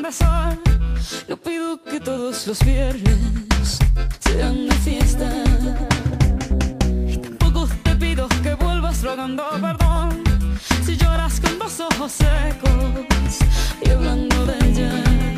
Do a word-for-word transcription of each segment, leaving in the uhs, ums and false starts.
de sol. No pido que todos los viernes sean de fiesta, y tampoco te pido que vuelvas rogando perdón si lloras con los ojos secos y hablando de ella.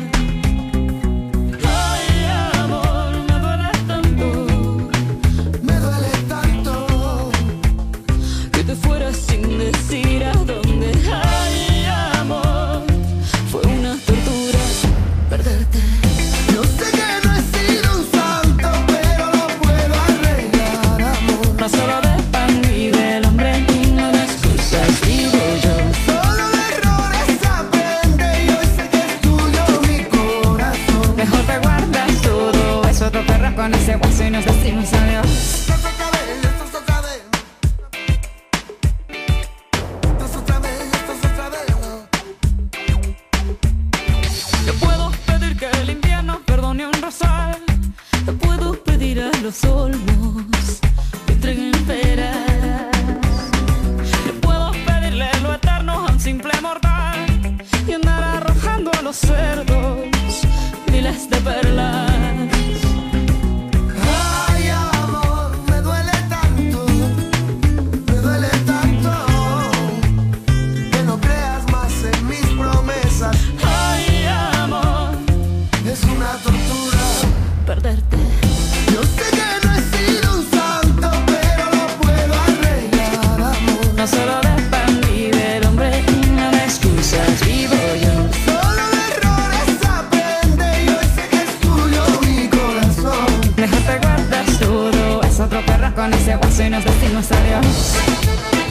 Ay, amor, me duele tanto, Me duele tanto que te fueras sin decir a dónde. Ay, amor, fue una tortura perderte. Yo sé que no he sido un santo, pero lo puedo arreglar, amor. No solo de pan vive el hombre y no de excusas vivo yo. Solo de errores aprende y hoy sé que es tuyo mi corazón. Mejor te guardas todo eso, te perras con ese hueso y nos decimos adiós. Esto es otra vez, esto es otra vez. Esto es otra vez, esto es otra vez. Yo puedo pedir que el invierno perdone un rosal. Yo puedo pedir a los olmos que entreguen peras. Yo puedo pedirle lo eterno a un simple mortal y andar arrojando a los cerdos miles de perlas. Ay, amor, me duele tanto, me duele tanto que no creas más en mis promesas. Ay, amor, Es una tortura. perderte. Yo sé que no he sido un santo, pero lo puedo arreglar, amor. No solo de pan vive el hombre y no de excusas vivo yo. Solo de errores aprende y hoy sé que es tuyo mi corazón. Mejor te guardas todo, es otro perro con ese hueso y nos decimos adiós.